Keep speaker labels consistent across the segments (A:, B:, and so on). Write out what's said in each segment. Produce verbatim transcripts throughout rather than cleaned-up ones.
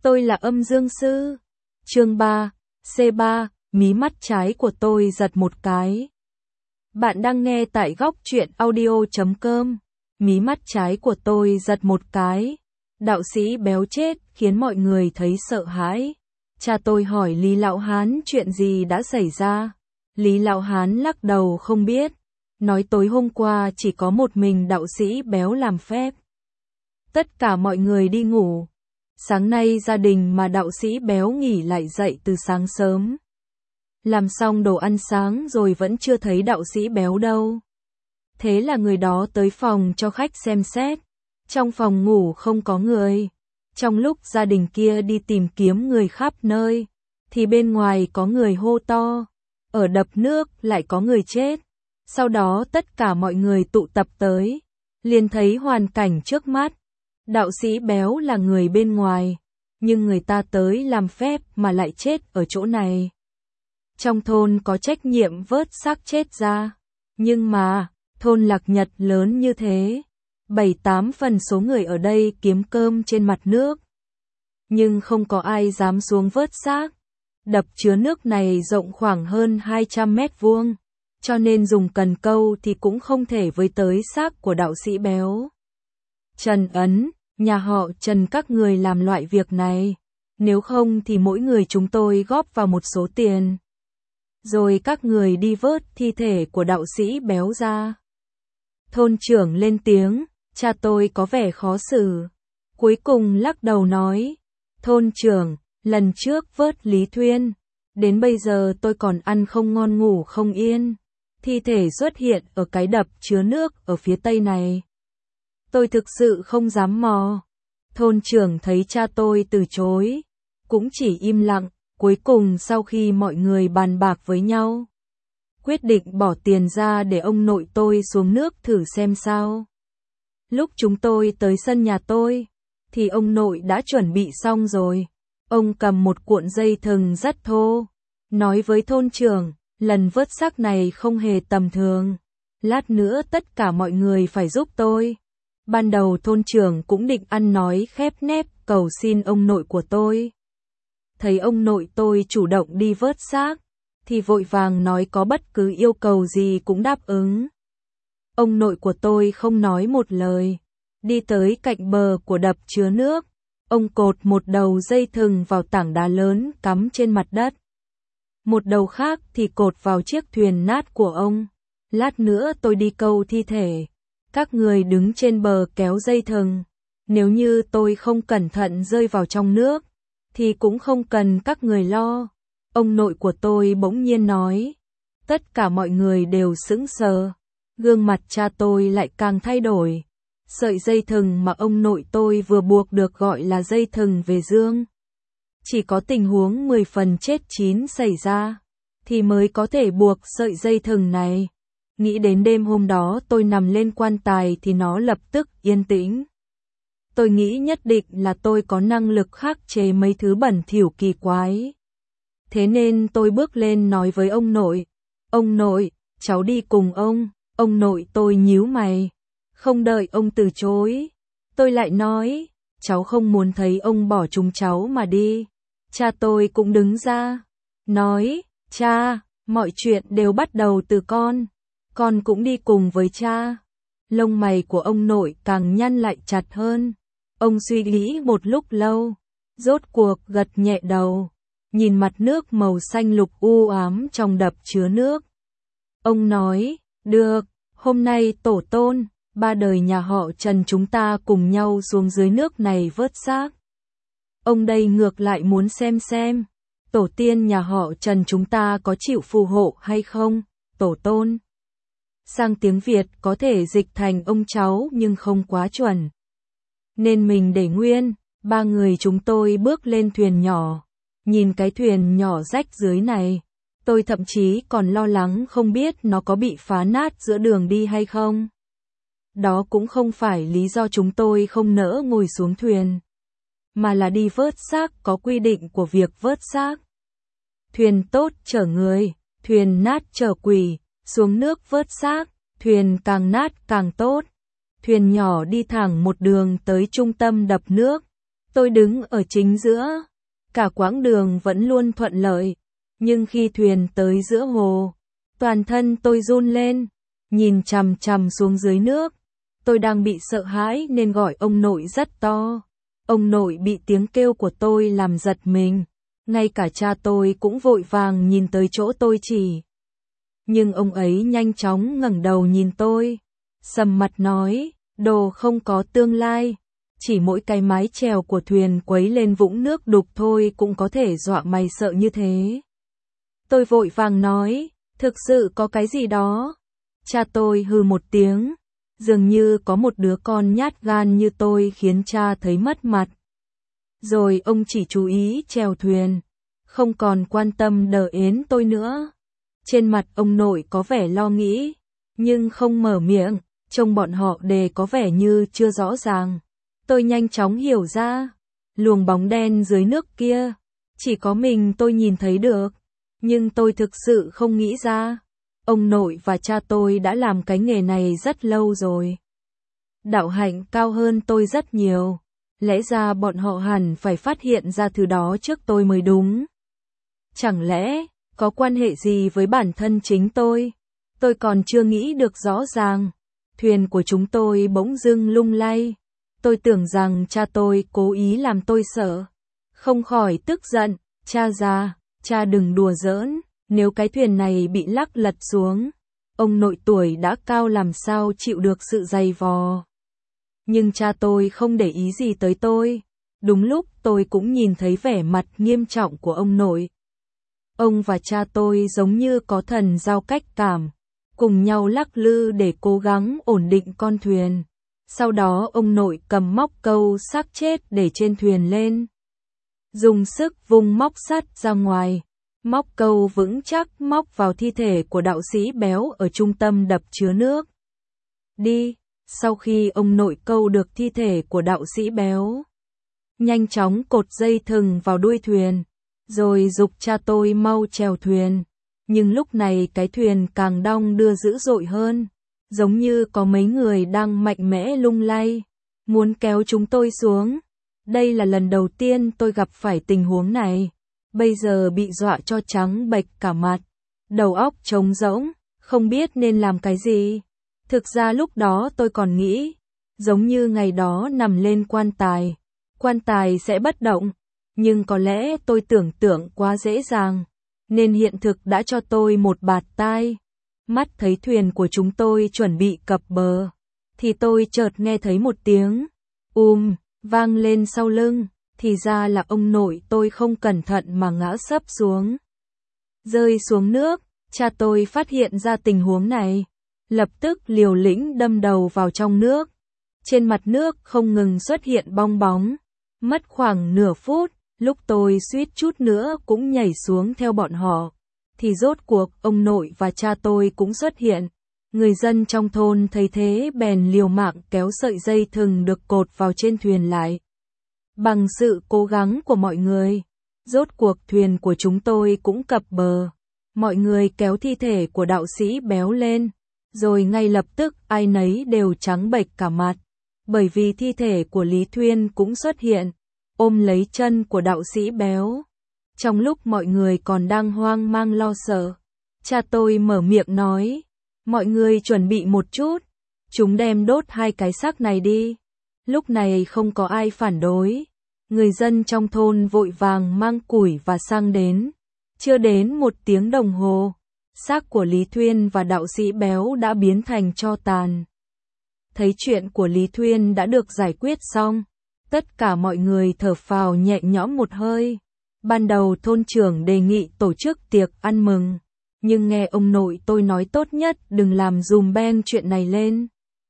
A: Tôi là âm dương sư. Chương ba, C ba, mí mắt trái của tôi giật một cái. Bạn đang nghe tại góc truyện audio chấm com. Mí mắt trái của tôi giật một cái. Đạo sĩ béo chết khiến mọi người thấy sợ hãi. Cha tôi hỏi Lý Lão Hán chuyện gì đã xảy ra. Lý Lão Hán lắc đầu không biết. Nói tối hôm qua chỉ có một mình đạo sĩ béo làm phép. Tất cả mọi người đi ngủ. Sáng nay gia đình mà đạo sĩ béo nghỉ lại dậy từ sáng sớm. Làm xong đồ ăn sáng rồi vẫn chưa thấy đạo sĩ béo đâu. Thế là người đó tới phòng cho khách xem xét. Trong phòng ngủ không có người. Trong lúc gia đình kia đi tìm kiếm người khắp nơi, thì bên ngoài có người hô to. Ở đập nước lại có người chết. Sau đó tất cả mọi người tụ tập tới. Liền thấy hoàn cảnh trước mắt. Đạo sĩ béo là người bên ngoài. Nhưng người ta tới làm phép mà lại chết ở chỗ này. Trong thôn có trách nhiệm vớt xác chết ra. Nhưng mà, thôn Lạc Nhật lớn như thế. Bảy tám phần số người ở đây kiếm cơm trên mặt nước. Nhưng không có ai dám xuống vớt xác. Đập chứa nước này rộng khoảng hơn hai trăm mét vuông. Cho nên dùng cần câu thì cũng không thể với tới xác của đạo sĩ béo. Trần Ấn, nhà họ Trần các người làm loại việc này. Nếu không thì mỗi người chúng tôi góp vào một số tiền. Rồi các người đi vớt thi thể của đạo sĩ béo ra. Thôn trưởng lên tiếng, cha tôi có vẻ khó xử. Cuối cùng lắc đầu nói, thôn trưởng, lần trước vớt Lý Thuyên. Đến bây giờ tôi còn ăn không ngon ngủ không yên. Thi thể xuất hiện ở cái đập chứa nước ở phía tây này. Tôi thực sự không dám mò. Thôn trưởng thấy cha tôi từ chối. Cũng chỉ im lặng. Cuối cùng sau khi mọi người bàn bạc với nhau, quyết định bỏ tiền ra để ông nội tôi xuống nước thử xem sao. Lúc chúng tôi tới sân nhà tôi, thì ông nội đã chuẩn bị xong rồi. Ông cầm một cuộn dây thừng rất thô, nói với thôn trưởng, lần vớt xác này không hề tầm thường. Lát nữa tất cả mọi người phải giúp tôi. Ban đầu thôn trưởng cũng định ăn nói khép nép cầu xin ông nội của tôi. Thấy ông nội tôi chủ động đi vớt xác, thì vội vàng nói có bất cứ yêu cầu gì cũng đáp ứng. Ông nội của tôi không nói một lời, đi tới cạnh bờ của đập chứa nước. Ông cột một đầu dây thừng vào tảng đá lớn cắm trên mặt đất. Một đầu khác thì cột vào chiếc thuyền nát của ông. Lát nữa tôi đi câu thi thể. Các người đứng trên bờ kéo dây thừng. Nếu như tôi không cẩn thận rơi vào trong nước, thì cũng không cần các người lo. Ông nội của tôi bỗng nhiên nói. Tất cả mọi người đều sững sờ. Gương mặt cha tôi lại càng thay đổi. Sợi dây thừng mà ông nội tôi vừa buộc được gọi là dây thừng về dương. Chỉ có tình huống mười phần chết chín xảy ra, thì mới có thể buộc sợi dây thừng này. Nghĩ đến đêm hôm đó tôi nằm lên quan tài thì nó lập tức yên tĩnh. Tôi nghĩ nhất định là tôi có năng lực khắc chế mấy thứ bẩn thỉu kỳ quái. Thế nên tôi bước lên nói với ông nội. Ông nội, cháu đi cùng ông. Ông nội tôi nhíu mày. Không đợi ông từ chối. Tôi lại nói, cháu không muốn thấy ông bỏ chúng cháu mà đi. Cha tôi cũng đứng ra. Nói, cha, mọi chuyện đều bắt đầu từ con. Con cũng đi cùng với cha. Lông mày của ông nội càng nhăn lại chặt hơn. Ông suy nghĩ một lúc lâu, rốt cuộc gật nhẹ đầu, nhìn mặt nước màu xanh lục u ám trong đập chứa nước. Ông nói, được, hôm nay tổ tôn, ba đời nhà họ Trần chúng ta cùng nhau xuống dưới nước này vớt xác. Ông đây ngược lại muốn xem xem, tổ tiên nhà họ Trần chúng ta có chịu phù hộ hay không, tổ tôn. Sang tiếng Việt có thể dịch thành ông cháu nhưng không quá chuẩn. Nên mình để nguyên, ba người chúng tôi bước lên thuyền nhỏ. Nhìn cái thuyền nhỏ rách dưới này, tôi thậm chí còn lo lắng không biết nó có bị phá nát giữa đường đi hay không. Đó cũng không phải lý do chúng tôi không nỡ ngồi xuống thuyền, mà là đi vớt xác có quy định của việc vớt xác. Thuyền tốt chở người, thuyền nát chở quỷ, xuống nước vớt xác, thuyền càng nát càng tốt. Thuyền nhỏ đi thẳng một đường tới trung tâm đập nước. Tôi đứng ở chính giữa, cả quãng đường vẫn luôn thuận lợi, nhưng khi thuyền tới giữa hồ, toàn thân tôi run lên, nhìn chằm chằm xuống dưới nước. Tôi đang bị sợ hãi nên gọi ông nội rất to. Ông nội bị tiếng kêu của tôi làm giật mình, ngay cả cha tôi cũng vội vàng nhìn tới chỗ tôi chỉ. Nhưng ông ấy nhanh chóng ngẩng đầu nhìn tôi, sầm mặt nói, đồ không có tương lai, chỉ mỗi cái mái chèo của thuyền quấy lên vũng nước đục thôi cũng có thể dọa mày sợ như thế. Tôi vội vàng nói, thực sự có cái gì đó. Cha tôi hừ một tiếng, dường như có một đứa con nhát gan như tôi khiến cha thấy mất mặt. Rồi ông chỉ chú ý chèo thuyền, không còn quan tâm đờ ến tôi nữa. Trên mặt ông nội có vẻ lo nghĩ, nhưng không mở miệng, trông bọn họ đề có vẻ như chưa rõ ràng. Tôi nhanh chóng hiểu ra, luồng bóng đen dưới nước kia, chỉ có mình tôi nhìn thấy được, nhưng tôi thực sự không nghĩ ra. Ông nội và cha tôi đã làm cái nghề này rất lâu rồi. Đạo hạnh cao hơn tôi rất nhiều, lẽ ra bọn họ hẳn phải phát hiện ra thứ đó trước tôi mới đúng. Chẳng lẽ có quan hệ gì với bản thân chính tôi? Tôi còn chưa nghĩ được rõ ràng. Thuyền của chúng tôi bỗng dưng lung lay. Tôi tưởng rằng cha tôi cố ý làm tôi sợ. Không khỏi tức giận, cha già, cha đừng đùa giỡn, nếu cái thuyền này bị lắc lật xuống, ông nội tuổi đã cao làm sao chịu được sự dày vò. Nhưng cha tôi không để ý gì tới tôi. Đúng lúc tôi cũng nhìn thấy vẻ mặt nghiêm trọng của ông nội. Ông và cha tôi giống như có thần giao cách cảm, cùng nhau lắc lư để cố gắng ổn định con thuyền. Sau đó ông nội cầm móc câu xác chết để trên thuyền lên, dùng sức vung móc sắt ra ngoài. Móc câu vững chắc móc vào thi thể của đạo sĩ béo ở trung tâm đập chứa nước. Đi, sau khi ông nội câu được thi thể của đạo sĩ béo, nhanh chóng cột dây thừng vào đuôi thuyền, rồi giục cha tôi mau chèo thuyền. Nhưng lúc này cái thuyền càng đong đưa dữ dội hơn, giống như có mấy người đang mạnh mẽ lung lay, muốn kéo chúng tôi xuống. Đây là lần đầu tiên tôi gặp phải tình huống này. Bây giờ bị dọa cho trắng bệch cả mặt, đầu óc trống rỗng, không biết nên làm cái gì. Thực ra lúc đó tôi còn nghĩ, giống như ngày đó nằm lên quan tài, quan tài sẽ bất động, nhưng có lẽ tôi tưởng tượng quá dễ dàng, nên hiện thực đã cho tôi một bạt tai. Mắt thấy thuyền của chúng tôi chuẩn bị cập bờ, thì tôi chợt nghe thấy một tiếng um vang lên sau lưng. Thì ra là ông nội tôi không cẩn thận mà ngã sấp xuống, rơi xuống nước. Cha tôi phát hiện ra tình huống này, lập tức liều lĩnh đâm đầu vào trong nước. Trên mặt nước không ngừng xuất hiện bong bóng. Mất khoảng nửa phút, lúc tôi suýt chút nữa cũng nhảy xuống theo bọn họ, thì rốt cuộc ông nội và cha tôi cũng xuất hiện. Người dân trong thôn thấy thế bèn liều mạng kéo sợi dây thừng được cột vào trên thuyền lại. Bằng sự cố gắng của mọi người, rốt cuộc thuyền của chúng tôi cũng cập bờ. Mọi người kéo thi thể của đạo sĩ béo lên, rồi ngay lập tức ai nấy đều trắng bệch cả mặt, bởi vì thi thể của Lý Thuyên cũng xuất hiện, ôm lấy chân của đạo sĩ béo. Trong lúc mọi người còn đang hoang mang lo sợ, cha tôi mở miệng nói, mọi người chuẩn bị một chút, chúng đem đốt hai cái xác này đi. Lúc này không có ai phản đối, người dân trong thôn vội vàng mang củi và xăng đến. Chưa đến một tiếng đồng hồ, xác của Lý Thuyên và đạo sĩ béo đã biến thành tro tàn. Thấy chuyện của Lý Thuyên đã được giải quyết xong, tất cả mọi người thở phào nhẹ nhõm một hơi. Ban đầu thôn trưởng đề nghị tổ chức tiệc ăn mừng, nhưng nghe ông nội tôi nói tốt nhất đừng làm dùm beng chuyện này lên,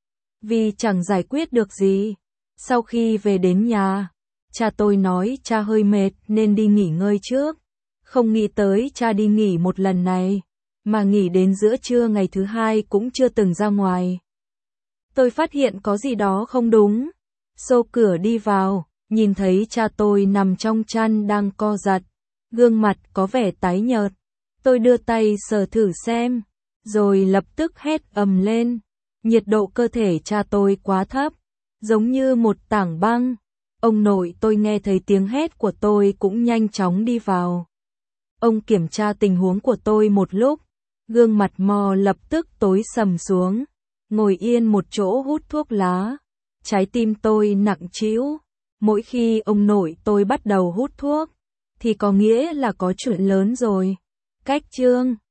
A: vì chẳng giải quyết được gì. Sau khi về đến nhà, cha tôi nói cha hơi mệt nên đi nghỉ ngơi trước. Không nghĩ tới cha đi nghỉ một lần này, mà nghỉ đến giữa trưa ngày thứ hai cũng chưa từng ra ngoài. Tôi phát hiện có gì đó không đúng. Xô cửa đi vào, nhìn thấy cha tôi nằm trong chăn đang co giật, gương mặt có vẻ tái nhợt. Tôi đưa tay sờ thử xem, rồi lập tức hét ầm lên. Nhiệt độ cơ thể cha tôi quá thấp, giống như một tảng băng. Ông nội tôi nghe thấy tiếng hét của tôi cũng nhanh chóng đi vào. Ông kiểm tra tình huống của tôi một lúc, gương mặt Mo lập tức tối sầm xuống, ngồi yên một chỗ hút thuốc lá. Trái tim tôi nặng trĩu, mỗi khi ông nội tôi bắt đầu hút thuốc, thì có nghĩa là có chuyện lớn rồi. Cách chương